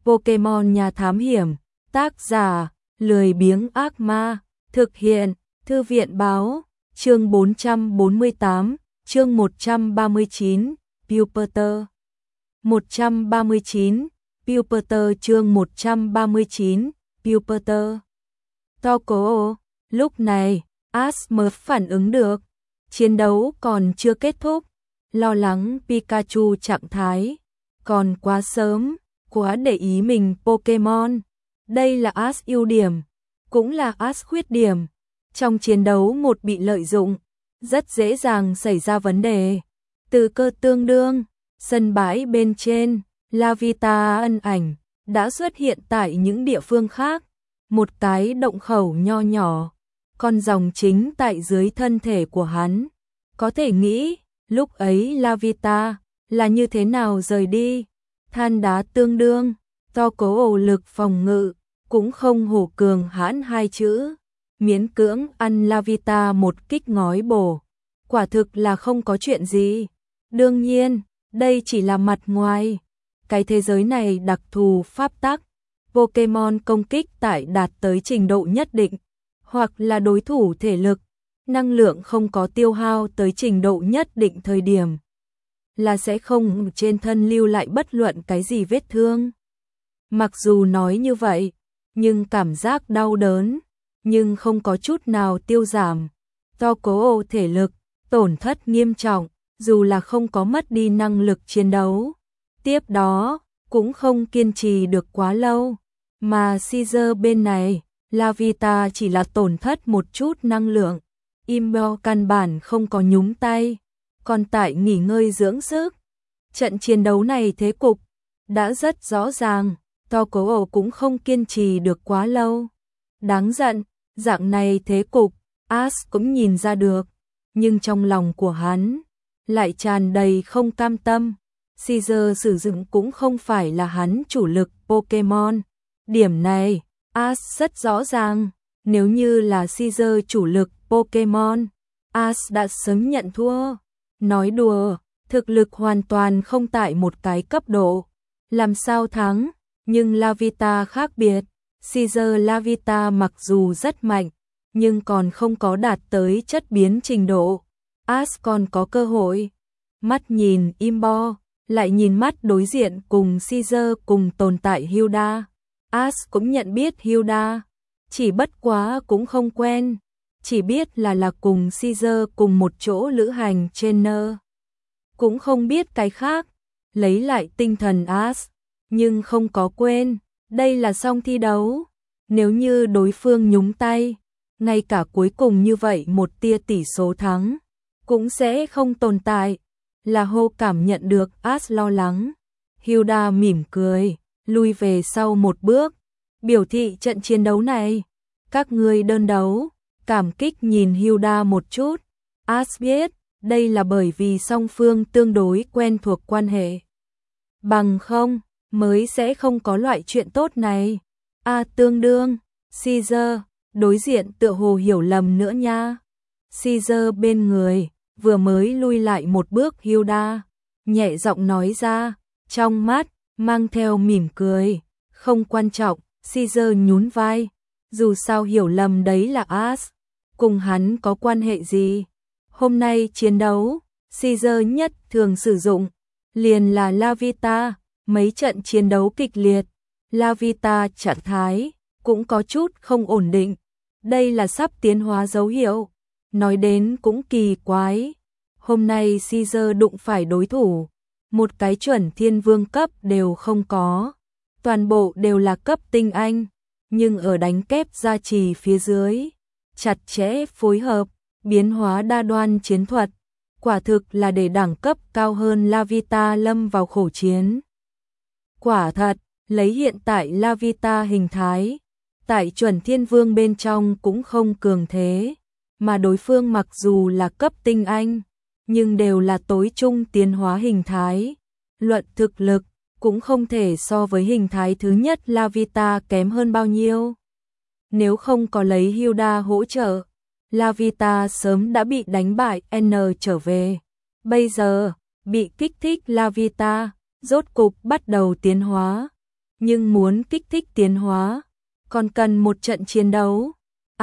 Pokemon nhà thám hiểm, tác giả, lười biếng ác ma, thực hiện, thư viện báo, chương 448, chương 139, Puperter. 139, Puperter chương 139, Puperter. Toko, lúc này, Ash mới phản ứng được, chiến đấu còn chưa kết thúc, lo lắng Pikachu trạng thái, còn quá sớm, quá để ý mình Pokemon. Đây là Ash ưu điểm, cũng là Ash khuyết điểm. Trong chiến đấu một bị lợi dụng, rất dễ dàng xảy ra vấn đề. Từ cơ tương đương, sân bãi bên trên, Larvitar ân ảnh đã xuất hiện tại những địa phương khác. Một cái động khẩu nho nhỏ, con rồng chính tại dưới thân thể của hắn. Có thể nghĩ, lúc ấy Larvitar là như thế nào rời đi. Than đá tương đương, to cố ổ lực phòng ngự, cũng không hổ cường hãn hai chữ. Miễn cưỡng ăn Larvitar một kích ngói bổ, quả thực là không có chuyện gì. Đương nhiên, đây chỉ là mặt ngoài. Cái thế giới này đặc thù pháp tắc, Pokemon công kích tại đạt tới trình độ nhất định, hoặc là đối thủ thể lực, năng lượng không có tiêu hao tới trình độ nhất định thời điểm, là sẽ không trên thân lưu lại bất luận cái gì vết thương. Mặc dù nói như vậy, nhưng cảm giác đau đớn, nhưng không có chút nào tiêu giảm. Do cố thể lực, tổn thất nghiêm trọng, dù là không có mất đi năng lực chiến đấu. Tiếp đó, cũng không kiên trì được quá lâu. Mà Caesar bên này, Larvitar chỉ là tổn thất một chút năng lượng. Imbo căn bản không có nhúng tay, còn tại nghỉ ngơi dưỡng sức. Trận chiến đấu này thế cục đã rất rõ ràng, to cố ổ cũng không kiên trì được quá lâu. Đáng giận, dạng này thế cục, Ash cũng nhìn ra được, nhưng trong lòng của hắn lại tràn đầy không cam tâm. Caesar sử dụng cũng không phải là hắn chủ lực Pokemon. Điểm này, Ash rất rõ ràng, nếu như là Caesar chủ lực Pokemon, Ash đã sớm nhận thua. Nói đùa, thực lực hoàn toàn không tại một cái cấp độ, làm sao thắng, nhưng Larvitar khác biệt. Caesar Larvitar mặc dù rất mạnh, nhưng còn không có đạt tới chất biến trình độ. Ash còn có cơ hội. Mắt nhìn Imbo, lại nhìn mắt đối diện cùng Caesar cùng tồn tại Hilda. Ash cũng nhận biết Hilda, chỉ bất quá cũng không quen, chỉ biết là cùng Caesar cùng một chỗ lữ hành trên nơ. Cũng không biết cái khác, lấy lại tinh thần Ash, nhưng không có quên, đây là xong thi đấu. Nếu như đối phương nhúng tay, ngay cả cuối cùng như vậy một tia tỷ số thắng, cũng sẽ không tồn tại. Là hô cảm nhận được Ash lo lắng. Hilda mỉm cười, lui về sau một bước, biểu thị trận chiến đấu này, các ngươi đơn đấu, cảm kích nhìn Hilda một chút. Ash biết, đây là bởi vì song phương tương đối quen thuộc quan hệ. Bằng không, mới sẽ không có loại chuyện tốt này. Tương đương, Caesar, đối diện tựa hồ hiểu lầm nữa nha. Caesar bên người, vừa mới lui lại một bước Hilda, nhẹ giọng nói ra, trong mắt, mang theo mỉm cười, không quan trọng. Caesar nhún vai, dù sao hiểu lầm đấy là Ash, cùng hắn có quan hệ gì. Hôm nay chiến đấu, Caesar nhất thường sử dụng, liền là Larvitar, mấy trận chiến đấu kịch liệt, Larvitar trạng thái, cũng có chút không ổn định, đây là sắp tiến hóa dấu hiệu. Nói đến cũng kỳ quái, hôm nay Caesar đụng phải đối thủ, một cái chuẩn thiên vương cấp đều không có. Toàn bộ đều là cấp tinh anh, nhưng ở đánh kép gia trì phía dưới, chặt chẽ phối hợp, biến hóa đa đoan chiến thuật, quả thực là để đẳng cấp cao hơn Larvitar lâm vào khổ chiến. Quả thật, lấy hiện tại Larvitar hình thái, tại chuẩn thiên vương bên trong cũng không cường thế, mà đối phương mặc dù là cấp tinh anh, nhưng đều là tối trung tiến hóa hình thái, luận thực lực cũng không thể so với hình thái thứ nhất Larvitar kém hơn bao nhiêu. Nếu không có lấy Hilda hỗ trợ, Larvitar sớm đã bị đánh bại N trở về. Bây giờ, bị kích thích Larvitar, rốt cục bắt đầu tiến hóa. nhưng muốn kích thích tiến hóa, còn cần một trận chiến đấu.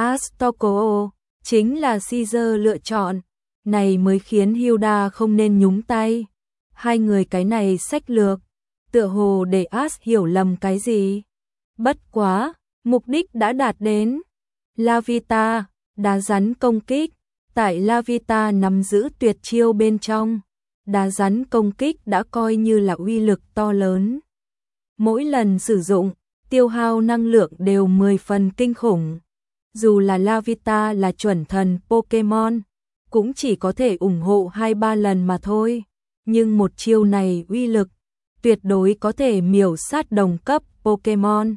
Astoko chính là Caesar lựa chọn, này mới khiến Hilda không nên nhúng tay. Hai người cái này sách lược, tựa hồ để As hiểu lầm cái gì. Bất quá, mục đích đã đạt đến. Lavita, đá rắn công kích, tại Lavita nắm giữ tuyệt chiêu bên trong. Đá rắn công kích đã coi như là uy lực to lớn. Mỗi lần sử dụng, tiêu hao năng lượng đều 10 phần kinh khủng. Dù là Lavita là chuẩn thần Pokemon, cũng chỉ có thể ủng hộ 2-3 lần mà thôi. Nhưng một chiêu này uy lực, tuyệt đối có thể miểu sát đồng cấp Pokemon.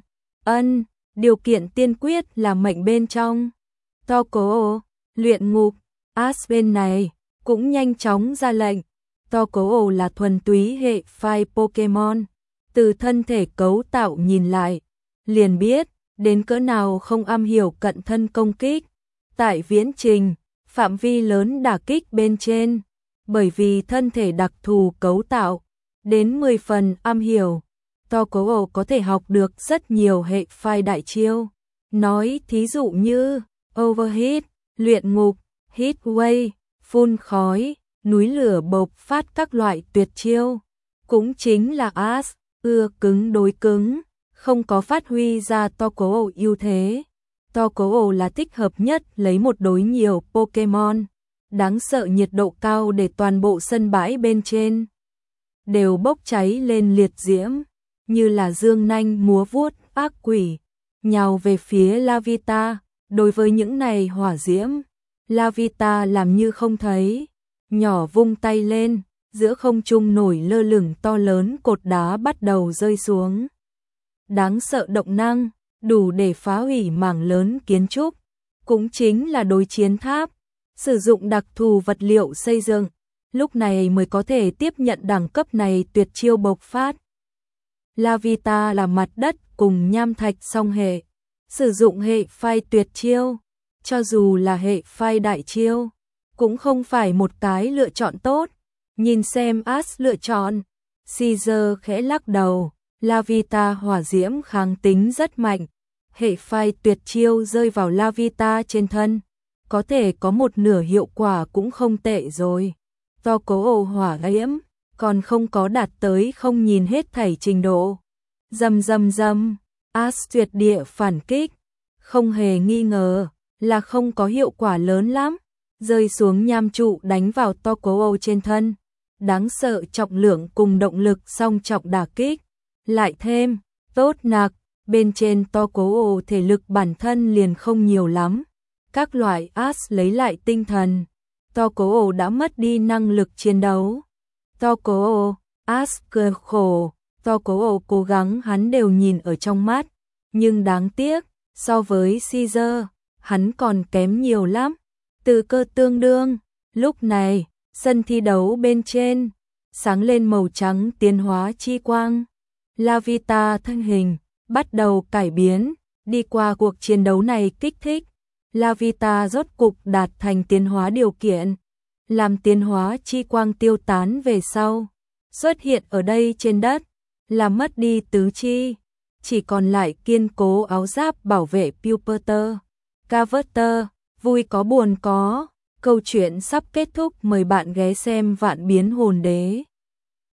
Điều kiện tiên quyết là mệnh bên trong. Toko, luyện ngục, As bên này, cũng nhanh chóng ra lệnh. Toko là thuần túy hệ phai Pokemon. Từ thân thể cấu tạo nhìn lại, liền biết, đến cỡ nào không am hiểu cận thân công kích. Tại viễn trình, phạm vi lớn đả kích bên trên, bởi vì thân thể đặc thù cấu tạo, đến 10 phần am hiểu. Toko có thể học được rất nhiều hệ phai đại chiêu. Nói thí dụ như Overheat, luyện ngục, Heat Wave, phun khói, núi lửa bộc phát các loại tuyệt chiêu. Cũng chính là As, ưa cứng đối cứng, không có phát huy ra Toko ưu thế. Toko là thích hợp nhất lấy một đối nhiều Pokemon. Đáng sợ nhiệt độ cao để toàn bộ sân bãi bên trên đều bốc cháy lên liệt diễm, như là dương nanh múa vuốt ác quỷ, nhào về phía Lavita. Đối với những này hỏa diễm, Lavita làm như không thấy, nhỏ vung tay lên, giữa không trung nổi lơ lửng to lớn cột đá bắt đầu rơi xuống. Đáng sợ động năng, đủ để phá hủy mảng lớn kiến trúc, cũng chính là đối chiến tháp, sử dụng đặc thù vật liệu xây dựng, lúc này mới có thể tiếp nhận đẳng cấp này tuyệt chiêu bộc phát. Lavita là mặt đất cùng nham thạch song hệ, sử dụng hệ phai tuyệt chiêu, cho dù là hệ phai đại chiêu, cũng không phải một cái lựa chọn tốt. Nhìn xem As lựa chọn, Caesar khẽ lắc đầu, Lavita hỏa diễm kháng tính rất mạnh, hệ phai tuyệt chiêu rơi vào Lavita trên thân, có thể có một nửa hiệu quả cũng không tệ rồi. Toko hỏa diễm còn không có đạt tới không nhìn hết thảy trình độ. Rầm rầm rầm, As tuyệt địa phản kích, không hề nghi ngờ là không có hiệu quả lớn lắm, rơi xuống nham trụ đánh vào Toko trên thân. Đáng sợ trọng lượng cùng động lực song trọng đả kích, lại thêm tốt nặc, bên trên Toko thể lực bản thân liền không nhiều lắm. Các loại As lấy lại tinh thần, Toko đã mất đi năng lực chiến đấu. Toko, As cười khổ, Toko cố gắng hắn đều nhìn ở trong mắt, nhưng đáng tiếc, so với Caesar, hắn còn kém nhiều lắm. Từ cơ tương đương, lúc này, sân thi đấu bên trên, sáng lên màu trắng tiến hóa chi quang. Lavita thân hình, bắt đầu cải biến, đi qua cuộc chiến đấu này kích thích. Lavita rốt cục đạt thành tiến hóa điều kiện, làm tiến hóa chi quang tiêu tán về sau, xuất hiện ở đây trên đất, là mất đi tứ chi, chỉ còn lại kiên cố áo giáp bảo vệ Puperter. Caverter, vui có buồn có, câu chuyện sắp kết thúc, mời bạn ghé xem Vạn Biến Hồn Đế.